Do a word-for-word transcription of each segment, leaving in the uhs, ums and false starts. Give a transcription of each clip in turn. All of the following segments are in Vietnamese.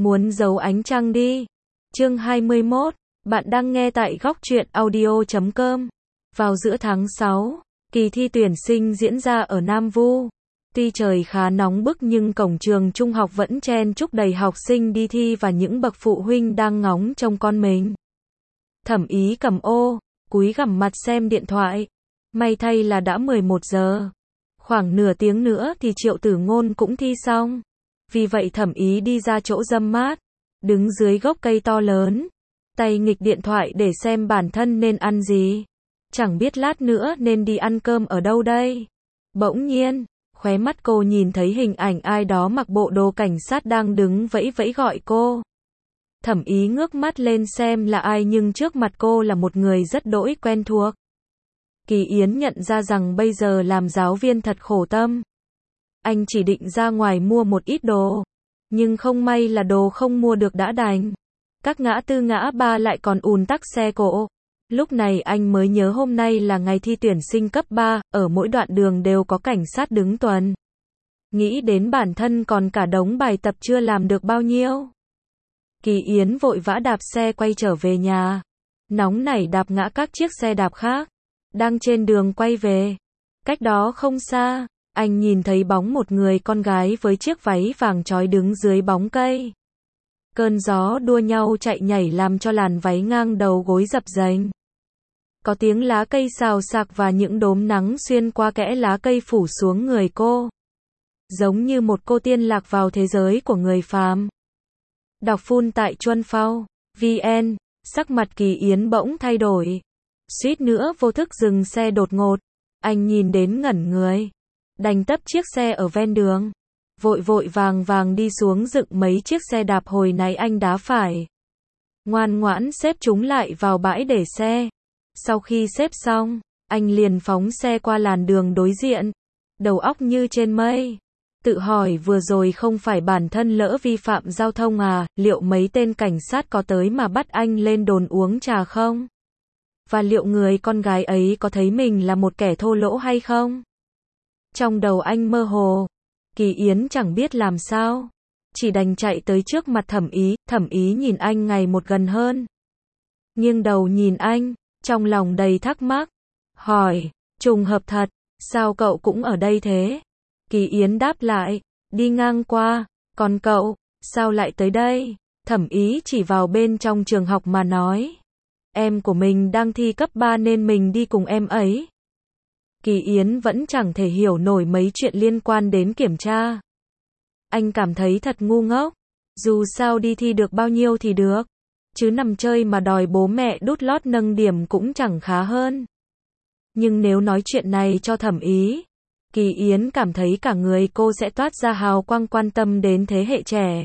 Muốn giấu ánh trăng đi. Chương hai mươi mốt. Bạn đang nghe tại góc truyện audio chấm com. Vào giữa tháng sáu, kỳ thi tuyển sinh diễn ra ở Nam Vu. Tuy trời khá nóng bức nhưng cổng trường trung học vẫn chen chúc đầy học sinh đi thi và những bậc phụ huynh đang ngóng trông con mình. Thẩm Ý cầm ô, cúi gằm mặt xem điện thoại. May thay là đã mười một giờ. Khoảng nửa tiếng nữa thì Triệu Tử Ngôn cũng thi xong. Vì vậy Thẩm Ý đi ra chỗ râm mát, đứng dưới gốc cây to lớn, tay nghịch điện thoại để xem bản thân nên ăn gì. Chẳng biết lát nữa nên đi ăn cơm ở đâu đây. Bỗng nhiên, khóe mắt cô nhìn thấy hình ảnh ai đó mặc bộ đồ cảnh sát đang đứng vẫy vẫy gọi cô. Thẩm Ý ngước mắt lên xem là ai nhưng trước mặt cô là một người rất đỗi quen thuộc. Kỳ Yến nhận ra rằng bây giờ làm giáo viên thật khổ tâm. Anh chỉ định ra ngoài mua một ít đồ, nhưng không may là đồ không mua được đã đành. Các ngã tư ngã ba lại còn ùn tắc xe cộ. Lúc này anh mới nhớ hôm nay là ngày thi tuyển sinh cấp ba, ở mỗi đoạn đường đều có cảnh sát đứng tuần. Nghĩ đến bản thân còn cả đống bài tập chưa làm được bao nhiêu. Kỳ Yến vội vã đạp xe quay trở về nhà. Nóng nảy đạp ngã các chiếc xe đạp khác. Đang trên đường quay về. Cách đó không xa, anh nhìn thấy bóng một người con gái với chiếc váy vàng chói đứng dưới bóng cây. Cơn gió đua nhau chạy nhảy làm cho làn váy ngang đầu gối dập dềnh. Có tiếng lá cây xào xạc và những đốm nắng xuyên qua kẽ lá cây phủ xuống người cô. Giống như một cô tiên lạc vào thế giới của người phàm. Đọc full tại chuan phao chấm vn, sắc mặt Kỳ Yến bỗng thay đổi. Suýt nữa vô thức dừng xe đột ngột. Anh nhìn đến ngẩn người. Đành tấp chiếc xe ở ven đường. Vội vội vàng vàng đi xuống dựng mấy chiếc xe đạp hồi nãy anh đá phải. Ngoan ngoãn xếp chúng lại vào bãi để xe. Sau khi xếp xong, anh liền phóng xe qua làn đường đối diện. Đầu óc như trên mây. Tự hỏi vừa rồi không phải bản thân lỡ vi phạm giao thông à, liệu mấy tên cảnh sát có tới mà bắt anh lên đồn uống trà không? Và liệu người con gái ấy có thấy mình là một kẻ thô lỗ hay không? Trong đầu anh mơ hồ. Kỳ Yến chẳng biết làm sao. Chỉ đành chạy tới trước mặt Thẩm Ý. Thẩm Ý nhìn anh ngày một gần hơn. Nghiêng đầu nhìn anh, trong lòng đầy thắc mắc. Hỏi, trùng hợp thật, sao cậu cũng ở đây thế? Kỳ Yến đáp lại, đi ngang qua. Còn cậu, sao lại tới đây? Thẩm Ý chỉ vào bên trong trường học mà nói. Em của mình đang thi cấp ba nên mình đi cùng em ấy. Kỳ Yến vẫn chẳng thể hiểu nổi mấy chuyện liên quan đến kiểm tra. Anh cảm thấy thật ngu ngốc. Dù sao đi thi được bao nhiêu thì được. Chứ nằm chơi mà đòi bố mẹ đút lót nâng điểm cũng chẳng khá hơn. Nhưng nếu nói chuyện này cho Thẩm Ý, Kỳ Yến cảm thấy cả người cô sẽ toát ra hào quang quan tâm đến thế hệ trẻ.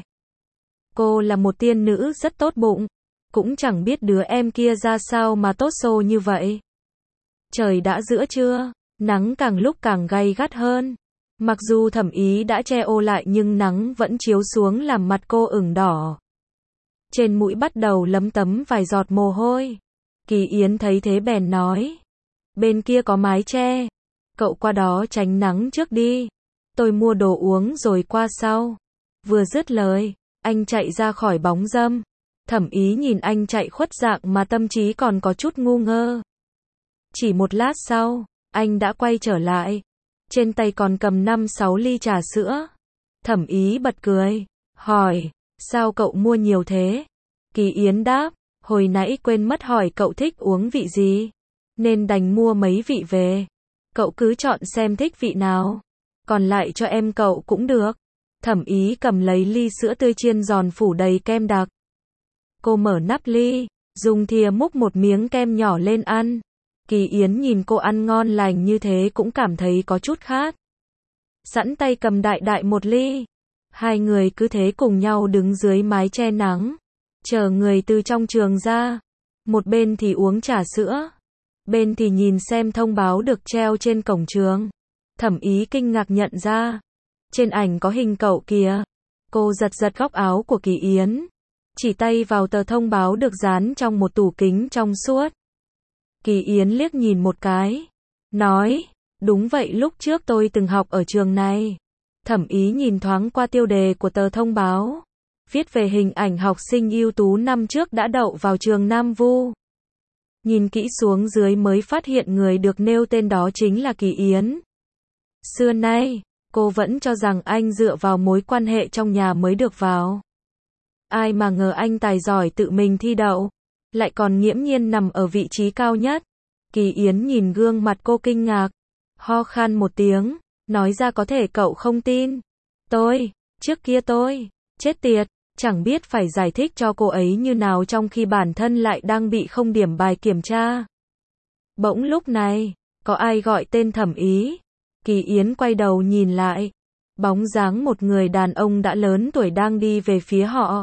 Cô là một tiên nữ rất tốt bụng. Cũng chẳng biết đứa em kia ra sao mà tốt xô như vậy. Trời đã giữa trưa, nắng càng lúc càng gay gắt hơn. Mặc dù Thẩm Ý đã che ô lại nhưng nắng vẫn chiếu xuống làm mặt cô ửng đỏ. Trên mũi bắt đầu lấm tấm vài giọt mồ hôi. Kỳ Yến thấy thế bèn nói. Bên kia có mái che. Cậu qua đó tránh nắng trước đi. Tôi mua đồ uống rồi qua sau. Vừa dứt lời, anh chạy ra khỏi bóng râm. Thẩm Ý nhìn anh chạy khuất dạng mà tâm trí còn có chút ngu ngơ. Chỉ một lát sau, anh đã quay trở lại. Trên tay còn cầm năm sáu ly trà sữa. Thẩm Ý bật cười, hỏi, sao cậu mua nhiều thế? Kỳ Yến đáp, hồi nãy quên mất hỏi cậu thích uống vị gì, nên đành mua mấy vị về. Cậu cứ chọn xem thích vị nào. Còn lại cho em cậu cũng được. Thẩm Ý cầm lấy ly sữa tươi chiên giòn phủ đầy kem đặc. Cô mở nắp ly, dùng thìa múc một miếng kem nhỏ lên ăn. Kỳ Yến nhìn cô ăn ngon lành như thế cũng cảm thấy có chút khát. Sẵn tay cầm đại đại một ly. Hai người cứ thế cùng nhau đứng dưới mái che nắng, chờ người từ trong trường ra. Một bên thì uống trà sữa, bên thì nhìn xem thông báo được treo trên cổng trường. Thẩm Ý kinh ngạc nhận ra, trên ảnh có hình cậu kìa. Cô giật giật góc áo của Kỳ Yến, chỉ tay vào tờ thông báo được dán trong một tủ kính trong suốt. Kỳ Yến liếc nhìn một cái, nói, đúng vậy lúc trước tôi từng học ở trường này. Thẩm Ý nhìn thoáng qua tiêu đề của tờ thông báo. viết về hình ảnh học sinh ưu tú năm trước đã đậu vào trường Nam Vu. Nhìn kỹ xuống dưới mới phát hiện người được nêu tên đó chính là Kỳ Yến. Xưa nay, cô vẫn cho rằng anh dựa vào mối quan hệ trong nhà mới được vào. Ai mà ngờ anh tài giỏi tự mình thi đậu, lại còn nghiễm nhiên nằm ở vị trí cao nhất. Kỳ Yến nhìn gương mặt cô kinh ngạc, ho khan một tiếng, nói ra có thể cậu không tin. Tôi, trước kia tôi, chết tiệt, chẳng biết phải giải thích cho cô ấy như nào trong khi bản thân lại đang bị không điểm bài kiểm tra. Bỗng lúc này, có ai gọi tên Thẩm Ý. Kỳ Yến quay đầu nhìn lại, bóng dáng một người đàn ông đã lớn tuổi đang đi về phía họ.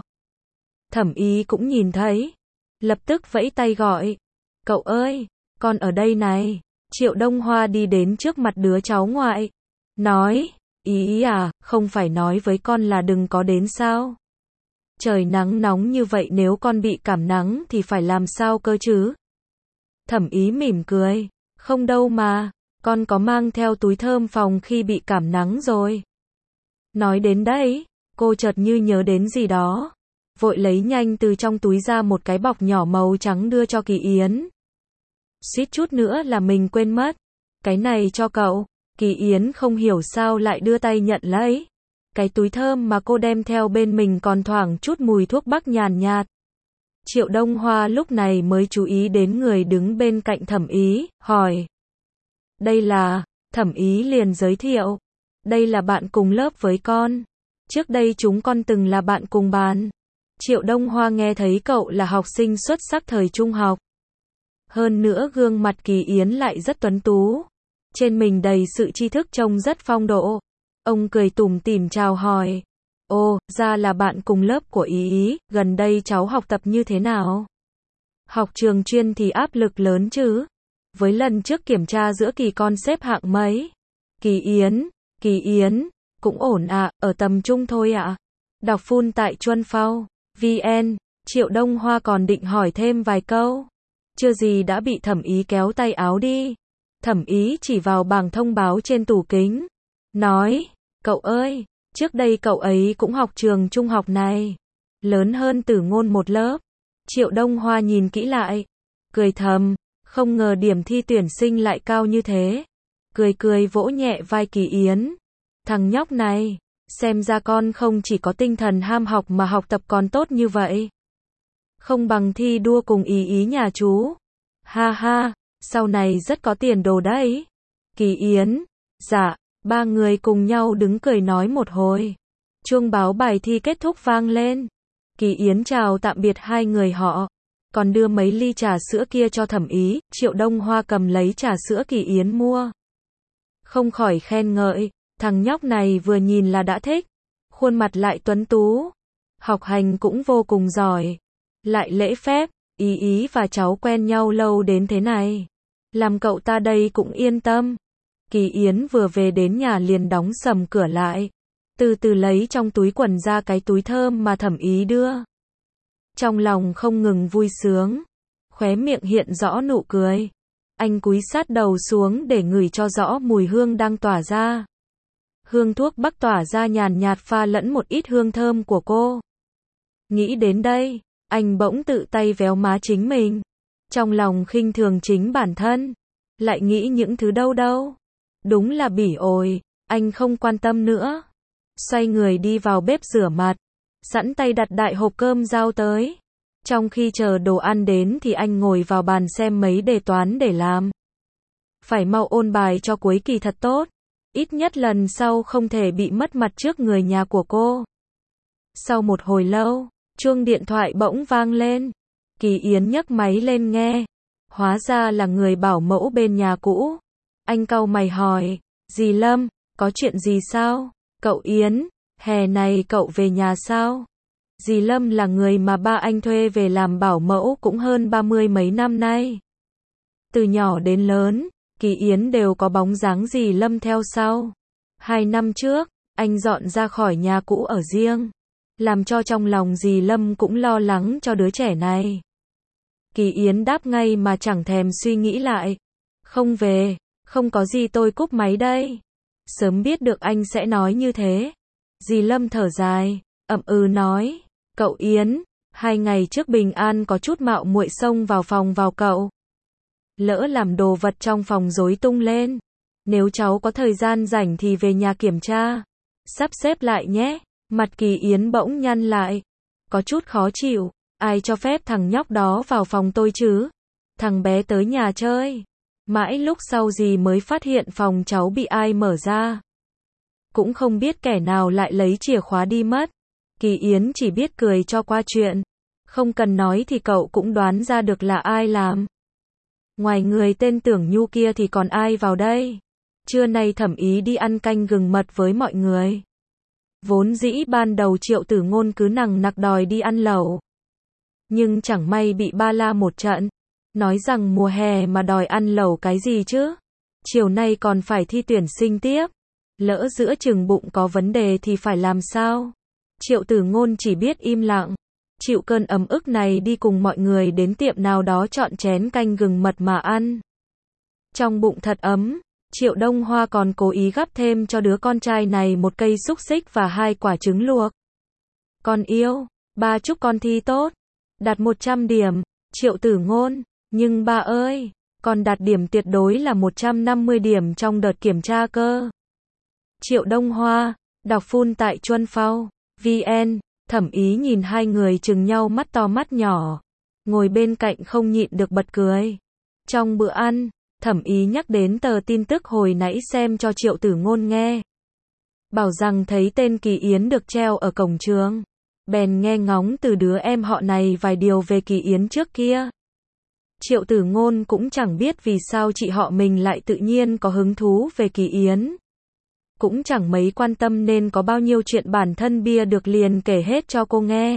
Thẩm Ý cũng nhìn thấy, lập tức vẫy tay gọi, cậu ơi, con ở đây này. Triệu Đông Hoa đi đến trước mặt đứa cháu ngoại, nói, Ý ý à, không phải nói với con là đừng có đến sao? Trời nắng nóng như vậy nếu con bị cảm nắng thì phải làm sao cơ chứ? Thẩm Ý mỉm cười, không đâu mà, con có mang theo túi thơm phòng khi bị cảm nắng rồi. Nói đến đây, cô chợt như nhớ đến gì đó, vội lấy nhanh từ trong túi ra một cái bọc nhỏ màu trắng đưa cho Kỳ Yến. Suýt chút nữa là mình quên mất, cái này cho cậu. Kỳ Yến không hiểu sao lại đưa tay nhận lấy. Cái túi thơm mà cô đem theo bên mình còn thoảng chút mùi thuốc bắc nhàn nhạt. Triệu Đông Hoa lúc này mới chú ý đến người đứng bên cạnh Thẩm Ý, hỏi. Đây là, Thẩm Ý liền giới thiệu. Đây là bạn cùng lớp với con. Trước đây chúng con từng là bạn cùng bàn. Triệu Đông Hoa nghe thấy cậu là học sinh xuất sắc thời trung học. Hơn nữa gương mặt Kỳ Yến lại rất tuấn tú. Trên mình đầy sự tri thức trông rất phong độ. Ông cười tủm tỉm chào hỏi. Ồ, ra là bạn cùng lớp của Ý Ý, gần đây cháu học tập như thế nào? Học trường chuyên thì áp lực lớn chứ? Với lần trước kiểm tra giữa kỳ con xếp hạng mấy? Kỳ Yến, Kỳ Yến, cũng ổn ạ, à, ở tầm trung thôi ạ. À. Đọc full tại Chuân Phao, vê en, Triệu Đông Hoa còn định hỏi thêm vài câu. Chưa gì đã bị Thẩm Ý kéo tay áo đi. Thẩm Ý chỉ vào bảng thông báo trên tủ kính. Nói, cậu ơi, trước đây cậu ấy cũng học trường trung học này. Lớn hơn Tử Ngôn một lớp. Triệu Đông Hoa nhìn kỹ lại. Cười thầm, không ngờ điểm thi tuyển sinh lại cao như thế. Cười cười vỗ nhẹ vai Kỳ Yến. Thằng nhóc này, xem ra con không chỉ có tinh thần ham học mà học tập còn tốt như vậy. Không bằng thi đua cùng Ý Ý nhà chú. Ha ha, sau này rất có tiền đồ đấy. Kỳ Yến, dạ, ba người cùng nhau đứng cười nói một hồi. Chuông báo bài thi kết thúc vang lên. Kỳ Yến chào tạm biệt hai người họ, còn đưa mấy ly trà sữa kia cho Thẩm Ý. Triệu Đông Hoa cầm lấy trà sữa Kỳ Yến mua. Không khỏi khen ngợi, thằng nhóc này vừa nhìn là đã thích. Khuôn mặt lại tuấn tú. Học hành cũng vô cùng giỏi. Lại lễ phép, Ý Ý và cháu quen nhau lâu đến thế này. Làm cậu ta đây cũng yên tâm. Kỳ Yến vừa về đến nhà liền đóng sầm cửa lại. Từ từ lấy trong túi quần ra cái túi thơm mà Thẩm Ý đưa. Trong lòng không ngừng vui sướng. Khóe miệng hiện rõ nụ cười. Anh cúi sát đầu xuống để ngửi cho rõ mùi hương đang tỏa ra. Hương thuốc bắc tỏa ra nhàn nhạt pha lẫn một ít hương thơm của cô. Nghĩ đến đây, anh bỗng tự tay véo má chính mình. Trong lòng khinh thường chính bản thân. Lại nghĩ những thứ đâu đâu. Đúng là bỉ ổi, anh không quan tâm nữa. Xoay người đi vào bếp rửa mặt. Sẵn tay đặt đại hộp cơm giao tới. Trong khi chờ đồ ăn đến thì anh ngồi vào bàn xem mấy đề toán để làm. Phải mau ôn bài cho cuối kỳ thật tốt. Ít nhất lần sau không thể bị mất mặt trước người nhà của cô. Sau một hồi lâu, chuông điện thoại bỗng vang lên. Kỳ Yến nhấc máy lên nghe. Hóa ra là người bảo mẫu bên nhà cũ. Anh cau mày hỏi, dì Lâm, có chuyện gì sao? Cậu Yến, hè này cậu về nhà sao? Dì Lâm là người mà ba anh thuê về làm bảo mẫu cũng hơn ba mươi mấy năm nay. Từ nhỏ đến lớn, Kỳ Yến đều có bóng dáng dì Lâm theo sau. Hai năm trước, anh dọn ra khỏi nhà cũ ở riêng. Làm cho trong lòng dì Lâm cũng lo lắng cho đứa trẻ này. Kỳ Yến đáp ngay mà chẳng thèm suy nghĩ lại. Không về, không có gì tôi cúp máy đây. Sớm biết được anh sẽ nói như thế. Dì Lâm thở dài, ậm ừ nói, Cậu Yến, hai ngày trước Bình An có chút mạo muội xông vào phòng vào cậu. Lỡ làm đồ vật trong phòng rối tung lên. Nếu cháu có thời gian rảnh thì về nhà kiểm tra. Sắp xếp lại nhé. Mặt Kỳ Yến bỗng nhăn lại. Có chút khó chịu. Ai cho phép thằng nhóc đó vào phòng tôi chứ? Thằng bé tới nhà chơi. Mãi lúc sau gì mới phát hiện phòng cháu bị ai mở ra. Cũng không biết kẻ nào lại lấy chìa khóa đi mất. Kỳ Yến chỉ biết cười cho qua chuyện. Không cần nói thì cậu cũng đoán ra được là ai làm. Ngoài người tên Tưởng Nhu kia thì còn ai vào đây? Trưa nay Thẩm Ý đi ăn canh gừng mật với mọi người. Vốn dĩ ban đầu Triệu Tử Ngôn cứ nằng nặc đòi đi ăn lẩu. Nhưng chẳng may bị ba la một trận. Nói rằng mùa hè mà đòi ăn lẩu cái gì chứ? Chiều nay còn phải thi tuyển sinh tiếp. Lỡ giữa chừng bụng có vấn đề thì phải làm sao? Triệu Tử Ngôn chỉ biết im lặng. Chịu cơn ấm ức này đi cùng mọi người đến tiệm nào đó chọn chén canh gừng mật mà ăn. Trong bụng thật ấm, Triệu Đông Hoa còn cố ý gắp thêm cho đứa con trai này một cây xúc xích và hai quả trứng luộc. Con yêu, ba chúc con thi tốt. Đạt một trăm điểm, Triệu Tử Ngôn. Nhưng ba ơi, con đạt điểm tuyệt đối là một trăm năm mươi điểm trong đợt kiểm tra cơ. Triệu Đông Hoa, đọc full tại Chuân Phao, vê en. Thẩm Ý nhìn hai người chừng nhau mắt to mắt nhỏ. Ngồi bên cạnh không nhịn được bật cười. Trong bữa ăn, Thẩm Ý nhắc đến tờ tin tức hồi nãy xem cho Triệu Tử Ngôn nghe. Bảo rằng thấy tên Kỳ Yến được treo ở cổng trường. Bèn nghe ngóng từ đứa em họ này vài điều về Kỳ Yến trước kia. Triệu Tử Ngôn cũng chẳng biết vì sao chị họ mình lại tự nhiên có hứng thú về Kỳ Yến. Cũng chẳng mấy quan tâm nên có bao nhiêu chuyện bản thân bia được liền kể hết cho cô nghe.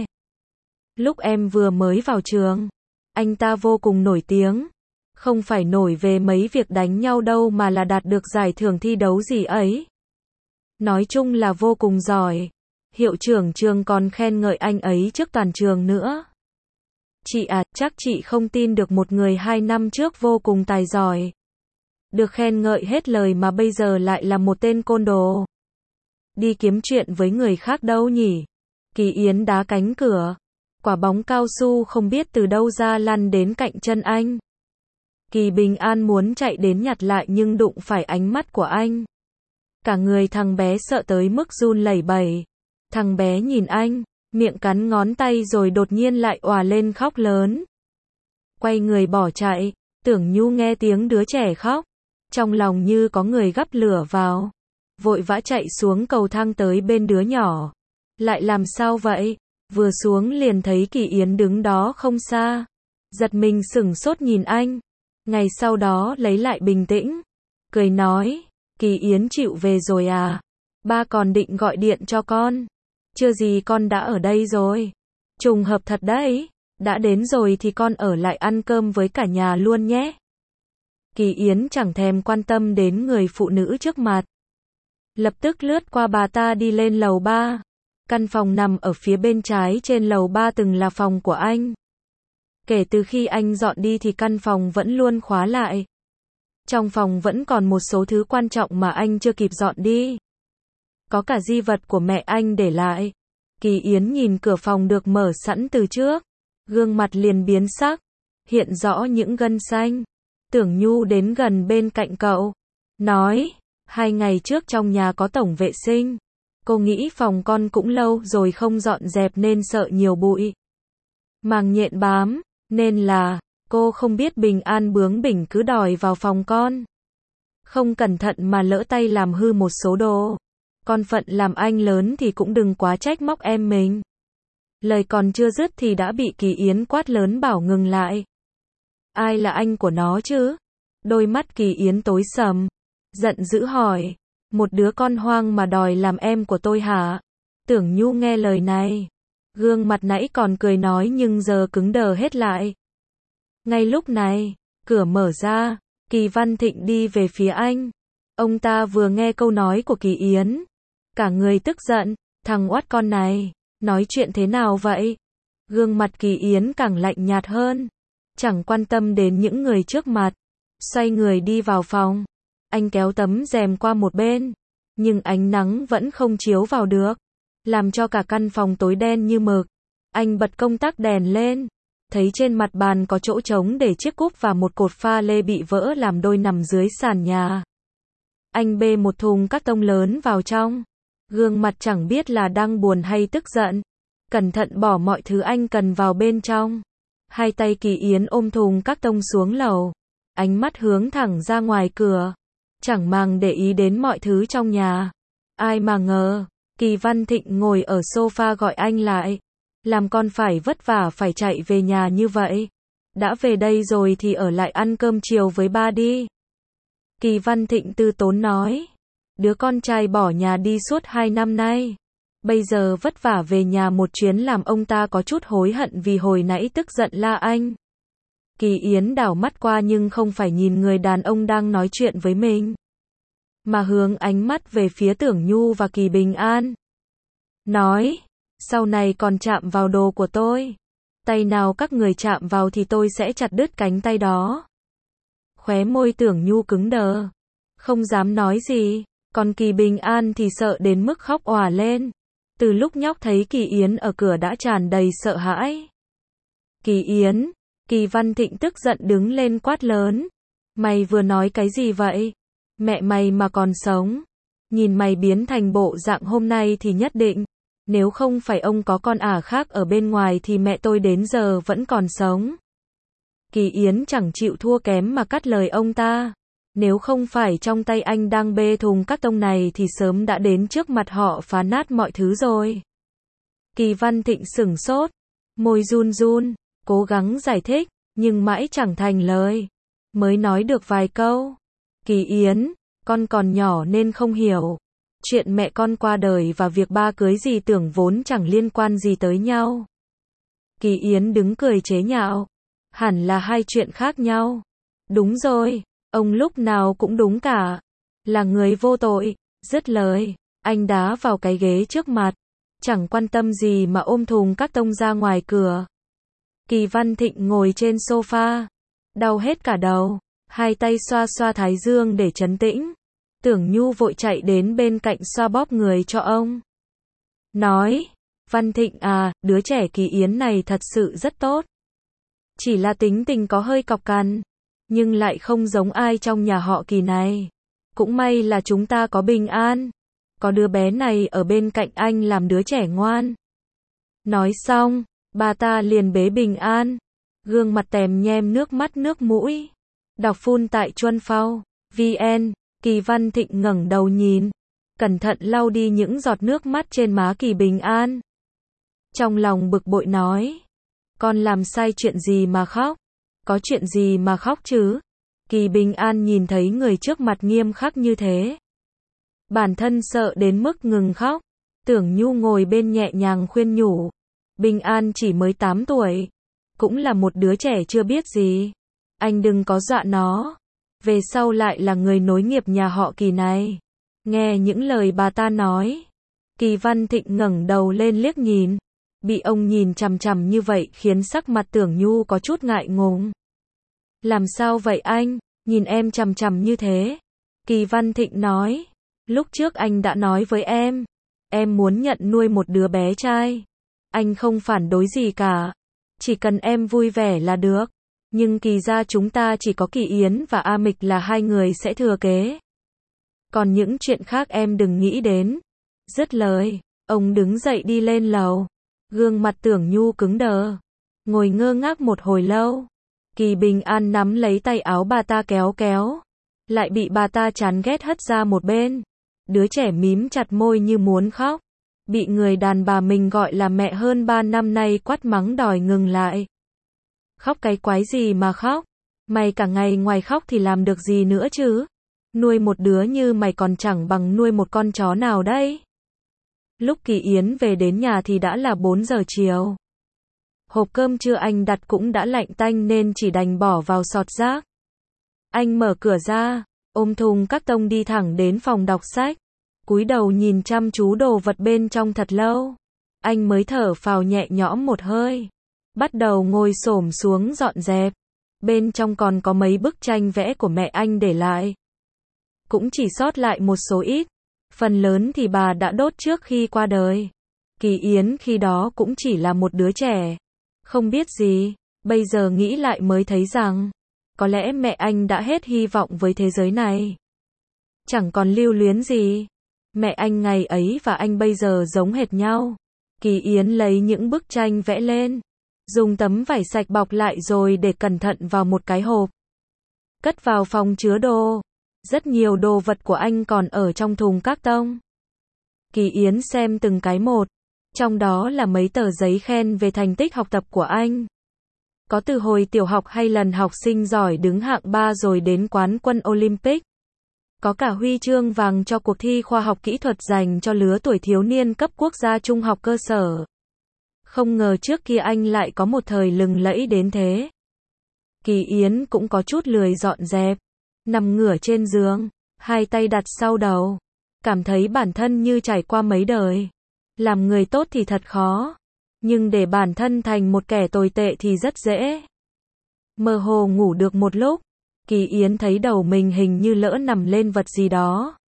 Lúc em vừa mới vào trường, anh ta vô cùng nổi tiếng. Không phải nổi về mấy việc đánh nhau đâu mà là đạt được giải thưởng thi đấu gì ấy. Nói chung là vô cùng giỏi. Hiệu trưởng trường còn khen ngợi anh ấy trước toàn trường nữa. Chị à, chắc chị không tin được một người hai năm trước vô cùng tài giỏi. Được khen ngợi hết lời mà bây giờ lại là một tên côn đồ. Đi kiếm chuyện với người khác đâu nhỉ? Kỳ Yến đá cánh cửa. Quả bóng cao su không biết từ đâu ra lăn đến cạnh chân anh. Kỳ Bình An muốn chạy đến nhặt lại nhưng đụng phải ánh mắt của anh. Cả người thằng bé sợ tới mức run lẩy bẩy. Thằng bé nhìn anh, miệng cắn ngón tay rồi đột nhiên lại òa lên khóc lớn. Quay người bỏ chạy, Tưởng Nhu nghe tiếng đứa trẻ khóc. Trong lòng như có người gắp lửa vào. Vội vã chạy xuống cầu thang tới bên đứa nhỏ. Lại làm sao vậy? Vừa xuống liền thấy Kỳ Yến đứng đó không xa. Giật mình sửng sốt nhìn anh. Ngày sau đó lấy lại bình tĩnh. Cười nói, Kỳ Yến chịu về rồi à? Ba còn định gọi điện cho con. Chưa gì con đã ở đây rồi. Trùng hợp thật đấy. Đã đến rồi thì con ở lại ăn cơm với cả nhà luôn nhé. Kỳ Yến chẳng thèm quan tâm đến người phụ nữ trước mặt. Lập tức lướt qua bà ta đi lên lầu ba. Căn phòng nằm ở phía bên trái trên lầu ba từng là phòng của anh. Kể từ khi anh dọn đi thì căn phòng vẫn luôn khóa lại. Trong phòng vẫn còn một số thứ quan trọng mà anh chưa kịp dọn đi. Có cả di vật của mẹ anh để lại. Kỳ Yến nhìn cửa phòng được mở sẵn từ trước. Gương mặt liền biến sắc. Hiện rõ những gân xanh. Tưởng Nhu đến gần bên cạnh cậu. Nói, hai ngày trước trong nhà có tổng vệ sinh. Cô nghĩ phòng con cũng lâu rồi không dọn dẹp nên sợ nhiều bụi. Màng nhện bám, nên là, cô không biết Bình An bướng bỉnh cứ đòi vào phòng con. Không cẩn thận mà lỡ tay làm hư một số đồ. Con phận làm anh lớn thì cũng đừng quá trách móc em mình. Lời còn chưa dứt thì đã bị Kỳ Yến quát lớn bảo ngừng lại. Ai là anh của nó chứ? Đôi mắt Kỳ Yến tối sầm. Giận dữ hỏi. Một đứa con hoang mà đòi làm em của tôi hả? Tưởng Nhu nghe lời này. Gương mặt nãy còn cười nói nhưng giờ cứng đờ hết lại. Ngay lúc này, cửa mở ra. Kỳ Văn Thịnh đi về phía anh. Ông ta vừa nghe câu nói của Kỳ Yến. Cả người tức giận. Thằng oát con này. Nói chuyện thế nào vậy? Gương mặt Kỳ Yến càng lạnh nhạt hơn. Chẳng quan tâm đến những người trước mặt. Xoay người đi vào phòng. Anh kéo tấm rèm qua một bên. Nhưng ánh nắng vẫn không chiếu vào được. Làm cho cả căn phòng tối đen như mực. Anh bật công tắc đèn lên, thấy trên mặt bàn có chỗ trống để chiếc cúp và một cột pha lê bị vỡ làm đôi nằm dưới sàn nhà. Anh bê một thùng các tông lớn vào trong, gương mặt chẳng biết là đang buồn hay tức giận, cẩn thận bỏ mọi thứ anh cần vào bên trong. Hai tay Kỳ Yến ôm thùng các tông xuống lầu, ánh mắt hướng thẳng ra ngoài cửa, chẳng màng để ý đến mọi thứ trong nhà. Ai mà ngờ, Kỳ Văn Thịnh ngồi ở sofa gọi anh lại. Làm con phải vất vả phải chạy về nhà như vậy. Đã về đây rồi thì ở lại ăn cơm chiều với ba đi. Kỳ Văn Thịnh từ tốn nói. Đứa con trai bỏ nhà đi suốt hai năm nay. Bây giờ vất vả về nhà một chuyến làm ông ta có chút hối hận vì hồi nãy tức giận la anh. Kỳ Yến đảo mắt qua nhưng không phải nhìn người đàn ông đang nói chuyện với mình, mà hướng ánh mắt về phía Tưởng Nhu và Kỳ Bình An. Nói, sau này còn chạm vào đồ của tôi, tay nào các người chạm vào thì tôi sẽ chặt đứt cánh tay đó. Khóe môi Tưởng Nhu cứng đờ, không dám nói gì, còn Kỳ Bình An thì sợ đến mức khóc òa lên. Từ lúc nhóc thấy Kỳ Yến ở cửa đã tràn đầy sợ hãi. Kỳ Yến, Kỳ Văn Thịnh tức giận đứng lên quát lớn. Mày vừa nói cái gì vậy? Mẹ mày mà còn sống, nhìn mày biến thành bộ dạng hôm nay thì nhất định, nếu không phải ông có con ả khác ở bên ngoài thì mẹ tôi đến giờ vẫn còn sống. Kỳ Yến chẳng chịu thua kém mà cắt lời ông ta. Nếu không phải trong tay anh đang bê thùng các tông này thì sớm đã đến trước mặt họ phá nát mọi thứ rồi. Kỳ Văn Thịnh sửng sốt, môi run run, cố gắng giải thích, nhưng mãi chẳng thành lời. Mới nói được vài câu. Kỳ Yến, con còn nhỏ nên không hiểu. Chuyện mẹ con qua đời và việc ba cưới dì Tưởng vốn chẳng liên quan gì tới nhau. Kỳ Yến đứng cười chế nhạo. Hẳn là hai chuyện khác nhau. Đúng rồi, ông lúc nào cũng đúng cả. Là người vô tội. Dứt lời, anh đá vào cái ghế trước mặt. Chẳng quan tâm gì mà ôm thùng các tông ra ngoài cửa. Kỳ Văn Thịnh ngồi trên sofa, đau hết cả đầu, hai tay xoa xoa thái dương để trấn tĩnh. Tưởng Nhu vội chạy đến bên cạnh xoa bóp người cho ông. Nói, Văn Thịnh à, đứa trẻ Kỳ Yến này thật sự rất tốt. Chỉ là tính tình có hơi cọc cằn, nhưng lại không giống ai trong nhà họ Kỳ này. Cũng may là chúng ta có Bình An, có đứa bé này ở bên cạnh anh làm đứa trẻ ngoan. Nói xong, bà ta liền bế Bình An, gương mặt tèm nhem nước mắt nước mũi. Đọc phun tại Chuân Phao, vn. Kỳ Văn Thịnh ngẩng đầu nhìn, cẩn thận lau đi những giọt nước mắt trên má Kỳ Bình An. Trong lòng bực bội nói, con làm sai chuyện gì mà khóc? Có chuyện gì mà khóc chứ? Kỳ Bình An nhìn thấy người trước mặt nghiêm khắc như thế, bản thân sợ đến mức ngừng khóc. Tưởng Nhu ngồi bên nhẹ nhàng khuyên nhủ, Bình An chỉ mới tám tuổi, cũng là một đứa trẻ chưa biết gì. Anh đừng có dọa nó, về sau lại là người nối nghiệp nhà họ Kỳ này. Nghe những lời bà ta nói, Kỳ Văn Thịnh ngẩng đầu lên liếc nhìn. Bị ông nhìn chằm chằm như vậy khiến sắc mặt Tưởng Nhu có chút ngại ngùng. Làm sao vậy anh, nhìn em chằm chằm như thế? Kỳ Văn Thịnh nói, lúc trước anh đã nói với em, em muốn nhận nuôi một đứa bé trai. Anh không phản đối gì cả, chỉ cần em vui vẻ là được. Nhưng Kỳ gia chúng ta chỉ có Kỳ Yến và A Mịch là hai người sẽ thừa kế. Còn những chuyện khác em đừng nghĩ đến. Dứt lời, ông đứng dậy đi lên lầu. Gương mặt Tưởng Nhu cứng đờ, ngồi ngơ ngác một hồi lâu. Kỳ Bình An nắm lấy tay áo bà ta kéo kéo, lại bị bà ta chán ghét hất ra một bên. Đứa trẻ mím chặt môi như muốn khóc, bị người đàn bà mình gọi là mẹ hơn ba năm nay quát mắng đòi ngừng lại. Khóc cái quái gì mà khóc? Mày cả ngày ngoài khóc thì làm được gì nữa chứ? Nuôi một đứa như mày còn chẳng bằng nuôi một con chó nào đấy. Lúc Kỳ Yến về đến nhà thì đã là bốn giờ chiều. Hộp cơm trưa anh đặt cũng đã lạnh tanh nên chỉ đành bỏ vào sọt rác. Anh mở cửa ra, ôm thùng các tông đi thẳng đến phòng đọc sách. Cúi đầu nhìn chăm chú đồ vật bên trong thật lâu. Anh mới thở phào nhẹ nhõm một hơi. Bắt đầu ngồi xổm xuống dọn dẹp. Bên trong còn có mấy bức tranh vẽ của mẹ anh để lại. Cũng chỉ sót lại một số ít. Phần lớn thì bà đã đốt trước khi qua đời. Kỳ Yến khi đó cũng chỉ là một đứa trẻ, không biết gì, bây giờ nghĩ lại mới thấy rằng, có lẽ mẹ anh đã hết hy vọng với thế giới này. Chẳng còn lưu luyến gì. Mẹ anh ngày ấy và anh bây giờ giống hệt nhau. Kỳ Yến lấy những bức tranh vẽ lên, dùng tấm vải sạch bọc lại rồi để cẩn thận vào một cái hộp. Cất vào phòng chứa đồ. Rất nhiều đồ vật của anh còn ở trong thùng các tông. Kỳ Yến xem từng cái một, trong đó là mấy tờ giấy khen về thành tích học tập của anh. Có từ hồi tiểu học hay lần học sinh giỏi đứng hạng ba rồi đến quán quân Olympic. Có cả huy chương vàng cho cuộc thi khoa học kỹ thuật dành cho lứa tuổi thiếu niên cấp quốc gia trung học cơ sở. Không ngờ trước kia anh lại có một thời lừng lẫy đến thế. Kỳ Yến cũng có chút lười dọn dẹp, nằm ngửa trên giường, hai tay đặt sau đầu, cảm thấy bản thân như trải qua mấy đời. Làm người tốt thì thật khó, nhưng để bản thân thành một kẻ tồi tệ thì rất dễ. Mơ hồ ngủ được một lúc, Kỳ Yến thấy đầu mình hình như lỡ nằm lên vật gì đó.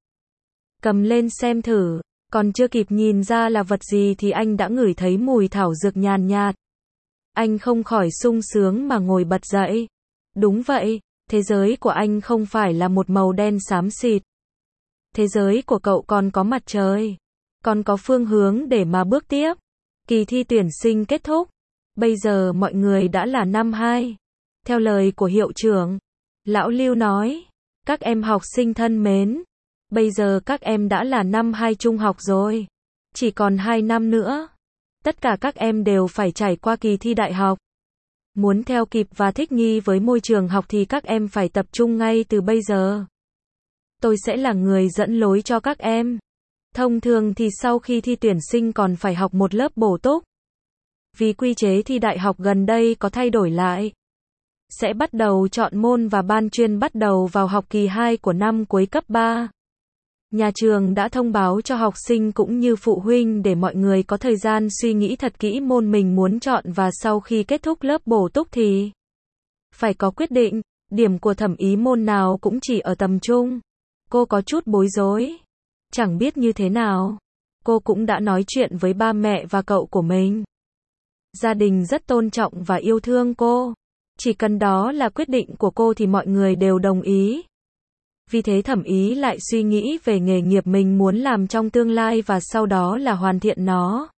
Cầm lên xem thử, còn chưa kịp nhìn ra là vật gì thì anh đã ngửi thấy mùi thảo dược nhàn nhạt. Anh không khỏi sung sướng mà ngồi bật dậy. Đúng vậy, thế giới của anh không phải là một màu đen xám xịt. Thế giới của cậu còn có mặt trời, còn có phương hướng để mà bước tiếp. Kỳ thi tuyển sinh kết thúc. Bây giờ mọi người đã là năm hai. Theo lời của hiệu trưởng, Lão Lưu nói, các em học sinh thân mến, bây giờ các em đã là năm hai trung học rồi. Chỉ còn hai năm nữa. Tất cả các em đều phải trải qua kỳ thi đại học. Muốn theo kịp và thích nghi với môi trường học thì các em phải tập trung ngay từ bây giờ. Tôi sẽ là người dẫn lối cho các em. Thông thường thì sau khi thi tuyển sinh còn phải học một lớp bổ túc. Vì quy chế thi đại học gần đây có thay đổi lại. Sẽ bắt đầu chọn môn và ban chuyên bắt đầu vào học kỳ hai của năm cuối cấp ba. Nhà trường đã thông báo cho học sinh cũng như phụ huynh để mọi người có thời gian suy nghĩ thật kỹ môn mình muốn chọn và sau khi kết thúc lớp bổ túc thì phải có quyết định. Điểm của thẩm ý môn nào cũng chỉ ở tầm trung. Cô có chút bối rối. Chẳng biết như thế nào. Cô cũng đã nói chuyện với ba mẹ và cậu của mình. Gia đình rất tôn trọng và yêu thương cô. Chỉ cần đó là quyết định của cô thì mọi người đều đồng ý. Vì thế thẩm ý lại suy nghĩ về nghề nghiệp mình muốn làm trong tương lai và sau đó là hoàn thiện nó.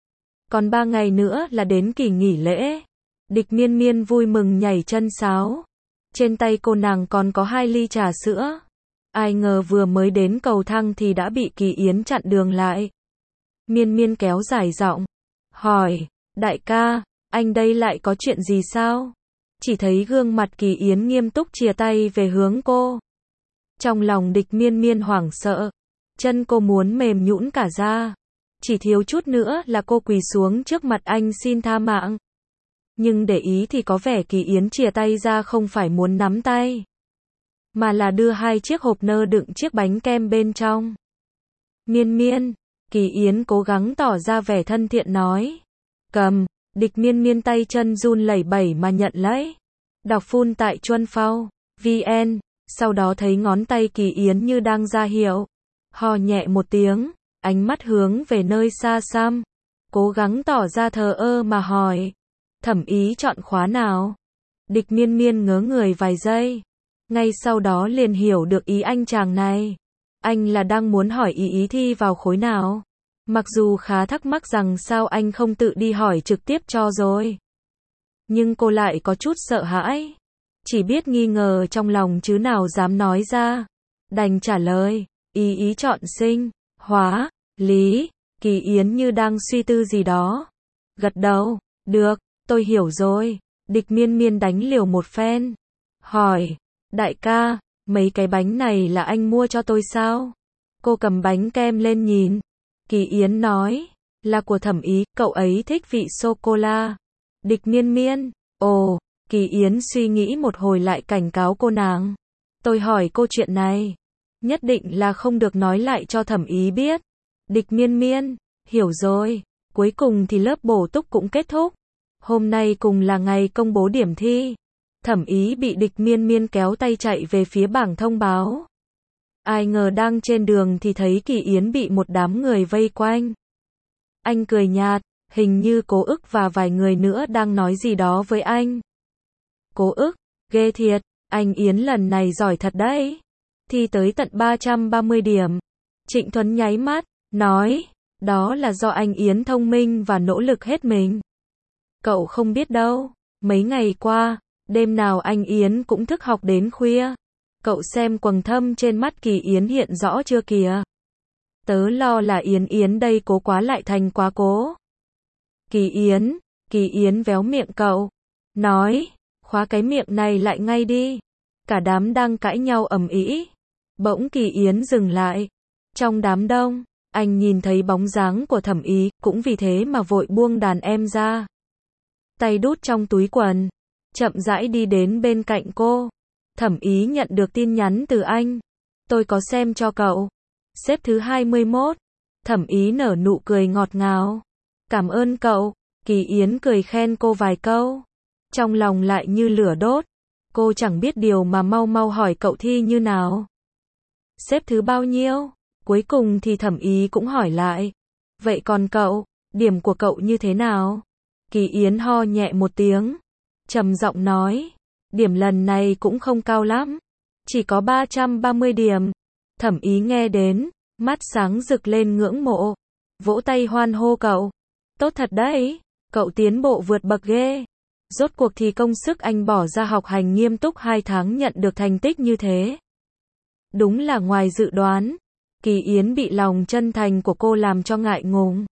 Còn ba ngày nữa là đến kỳ nghỉ lễ. Địch Miên Miên vui mừng nhảy chân sáo. Trên tay cô nàng còn có hai ly trà sữa. Ai ngờ vừa mới đến cầu thang thì đã bị Kỳ Yến chặn đường lại. Miên Miên kéo dài giọng, hỏi, đại ca, anh đây lại có chuyện gì sao? Chỉ thấy gương mặt Kỳ Yến nghiêm túc chìa tay về hướng cô. Trong lòng Địch Miên Miên hoảng sợ, chân cô muốn mềm nhũn cả ra. Chỉ thiếu chút nữa là cô quỳ xuống trước mặt anh xin tha mạng. Nhưng để ý thì có vẻ Kỳ Yến chìa tay ra không phải muốn nắm tay, mà là đưa hai chiếc hộp nơ đựng chiếc bánh kem bên trong. Miên Miên, Kỳ Yến cố gắng tỏ ra vẻ thân thiện nói. Cầm, Địch Miên Miên tay chân run lẩy bẩy mà nhận lấy. Đọc phun tại Chuân Phao, vn, sau đó thấy ngón tay Kỳ Yến như đang ra hiệu. Hò nhẹ một tiếng, ánh mắt hướng về nơi xa xăm. Cố gắng tỏ ra thờ ơ mà hỏi. Thẩm ý chọn khóa nào? Địch Miên Miên ngớ người vài giây. Ngay sau đó liền hiểu được ý anh chàng này. Anh là đang muốn hỏi ý ý thi vào khối nào. Mặc dù khá thắc mắc rằng sao anh không tự đi hỏi trực tiếp cho rồi. Nhưng cô lại có chút sợ hãi. Chỉ biết nghi ngờ trong lòng chứ nào dám nói ra. Đành trả lời, ý ý chọn sinh, hóa, lý. Kỳ Yến như đang suy tư gì đó. Gật đầu, được, tôi hiểu rồi. Địch Miên Miên đánh liều một phen. Hỏi, đại ca, mấy cái bánh này là anh mua cho tôi sao? Cô cầm bánh kem lên nhìn. Kỳ Yến nói, là của thẩm ý, cậu ấy thích vị sô-cô-la. Địch Miên Miên, ồ, Kỳ Yến suy nghĩ một hồi lại cảnh cáo cô nàng. Tôi hỏi cô chuyện này, nhất định là không được nói lại cho thẩm ý biết. Địch Miên Miên, hiểu rồi, cuối cùng thì lớp bổ túc cũng kết thúc. Hôm nay cùng là ngày công bố điểm thi. Thẩm ý bị Địch Miên Miên kéo tay chạy về phía bảng thông báo. Ai ngờ đang trên đường thì thấy Kỳ Yến bị một đám người vây quanh. Anh cười nhạt, hình như Cố Ức và vài người nữa đang nói gì đó với anh. Cố Ức, ghê thiệt, anh Yến lần này giỏi thật đấy. Thi tới tận ba trăm ba mươi điểm. Trịnh Thuấn nháy mắt, nói, đó là do anh Yến thông minh và nỗ lực hết mình. Cậu không biết đâu, mấy ngày qua, đêm nào anh Yến cũng thức học đến khuya. Cậu xem quầng thâm trên mắt Kỳ Yến hiện rõ chưa kìa. Tớ lo là Yến Yến đây cố quá lại thành quá cố. Kỳ Yến, Kỳ Yến véo miệng cậu, nói, khóa cái miệng này lại ngay đi. Cả đám đang cãi nhau ầm ĩ. Bỗng Kỳ Yến dừng lại. Trong đám đông, anh nhìn thấy bóng dáng của Thẩm Ý, cũng vì thế mà vội buông đàn em ra. Tay đút trong túi quần, chậm rãi đi đến bên cạnh cô. Thẩm Ý nhận được tin nhắn từ anh. Tôi có xem cho cậu. Xếp thứ hai mươi mốt. Thẩm Ý nở nụ cười ngọt ngào. Cảm ơn cậu. Kỳ Yến cười khen cô vài câu. Trong lòng lại như lửa đốt. Cô chẳng biết điều mà mau mau hỏi cậu thi như nào. Xếp thứ bao nhiêu? Cuối cùng thì Thẩm Ý cũng hỏi lại. Vậy còn cậu, điểm của cậu như thế nào? Kỳ Yến ho nhẹ một tiếng, trầm giọng nói, điểm lần này cũng không cao lắm, chỉ có ba trăm ba mươi điểm. Thẩm Ý nghe đến, mắt sáng rực lên ngưỡng mộ, vỗ tay hoan hô cậu. Tốt thật đấy, cậu tiến bộ vượt bậc ghê. Rốt cuộc thì công sức anh bỏ ra học hành nghiêm túc hai tháng nhận được thành tích như thế. Đúng là ngoài dự đoán. Kỳ Yến bị lòng chân thành của cô làm cho ngại ngùng.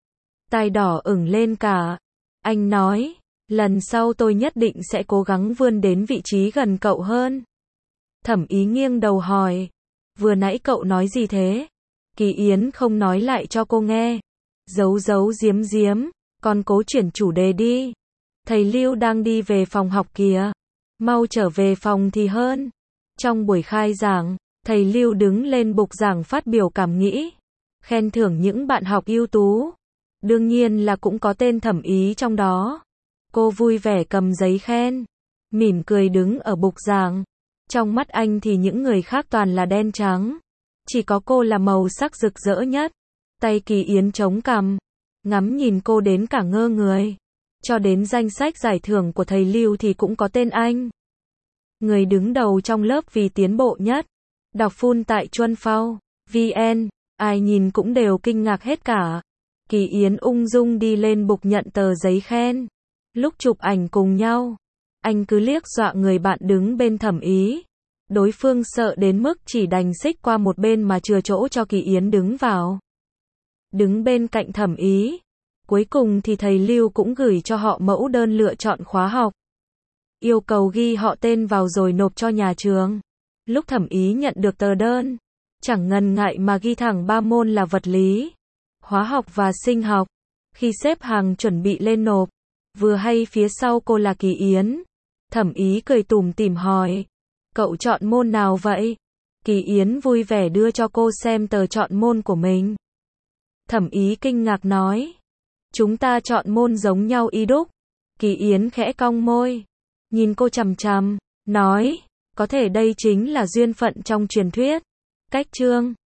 Tai đỏ ửng lên cả. Anh nói, lần sau tôi nhất định sẽ cố gắng vươn đến vị trí gần cậu hơn. Thẩm Ý nghiêng đầu hỏi, vừa nãy cậu nói gì thế? Kỳ Yến không nói lại cho cô nghe. Giấu giấu giếm giếm, con cố chuyển chủ đề đi. Thầy Lưu đang đi về phòng học kìa. Mau trở về phòng thì hơn. Trong buổi khai giảng, thầy Lưu đứng lên bục giảng phát biểu cảm nghĩ, khen thưởng những bạn học ưu tú. Đương nhiên là cũng có tên Thẩm Ý trong đó. Cô vui vẻ cầm giấy khen, mỉm cười đứng ở bục giảng. Trong mắt anh thì những người khác toàn là đen trắng, chỉ có cô là màu sắc rực rỡ nhất. Tay Kỳ Yến chống cằm, ngắm nhìn cô đến cả ngơ người. Cho đến danh sách giải thưởng của thầy Lưu thì cũng có tên anh. Người đứng đầu trong lớp vì tiến bộ nhất. Đọc full tại Chuân Phao, vê en, ai nhìn cũng đều kinh ngạc hết cả. Kỳ Yến ung dung đi lên bục nhận tờ giấy khen. Lúc chụp ảnh cùng nhau, anh cứ liếc dọa người bạn đứng bên Thẩm Ý. Đối phương sợ đến mức chỉ đành xích qua một bên mà chừa chỗ cho Kỳ Yến đứng vào. Đứng bên cạnh Thẩm Ý. Cuối cùng thì thầy Lưu cũng gửi cho họ mẫu đơn lựa chọn khóa học. Yêu cầu ghi họ tên vào rồi nộp cho nhà trường. Lúc Thẩm Ý nhận được tờ đơn, chẳng ngần ngại mà ghi thẳng ba môn là vật lý, hóa học và sinh học. Khi xếp hàng chuẩn bị lên nộp, vừa hay phía sau cô là Kỳ Yến. Thẩm Ý cười tủm tỉm hỏi, cậu chọn môn nào vậy? Kỳ Yến vui vẻ đưa cho cô xem tờ chọn môn của mình. Thẩm Ý kinh ngạc nói, chúng ta chọn môn giống nhau y đúc. Kỳ Yến khẽ cong môi, nhìn cô chằm chằm, nói, có thể đây chính là duyên phận trong truyền thuyết. Cách chương